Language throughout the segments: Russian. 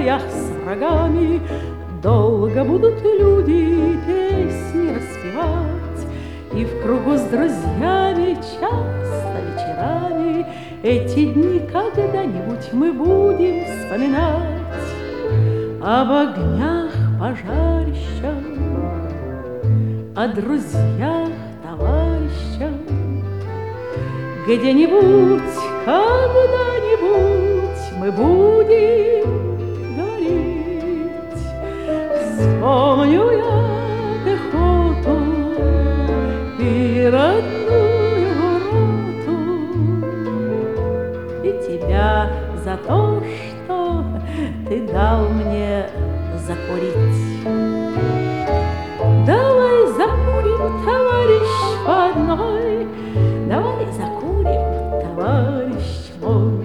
боях с врагами долго будут люди песни распевать, и в кругу с друзьями часто вечерами эти дни когда-нибудь мы будем вспоминать. Об огнях пожарищах, о друзьях, товарищах, где-нибудь, когда-нибудь мы будем говорить. Вспомню я пехоту и родную роту, и тебя за то, что ты дал мне закурить. Давай закурим, товарищ, по одной, давай закурим, товарищ мой.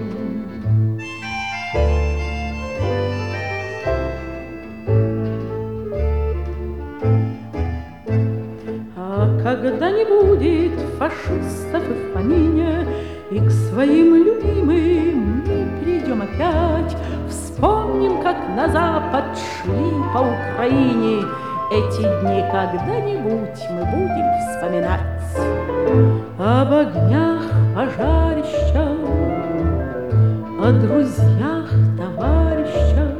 А когда не будет фашистов и в помине, и к своим любимым мы придем опять, вспомним, как на запад шли по Украине. Эти дни когда-нибудь мы будем вспоминать. Об огнях пожарищах, о друзьях, товарищах,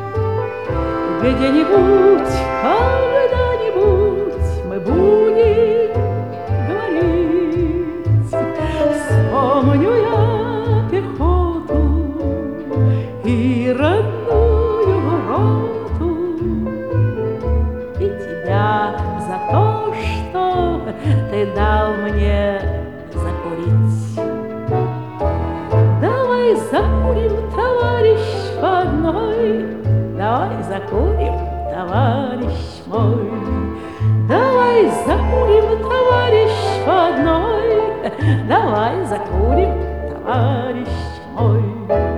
где-нибудь, когда-нибудь мы будем говорить. Вспомню я пехоту и родную роту, и тебя за то, что ты дал мне закурить. Давай закурим, товарищ, по одной, давай закурим, товарищ мой. Давай закурим, товарищ, по одной, давай закурим, товарищ мой.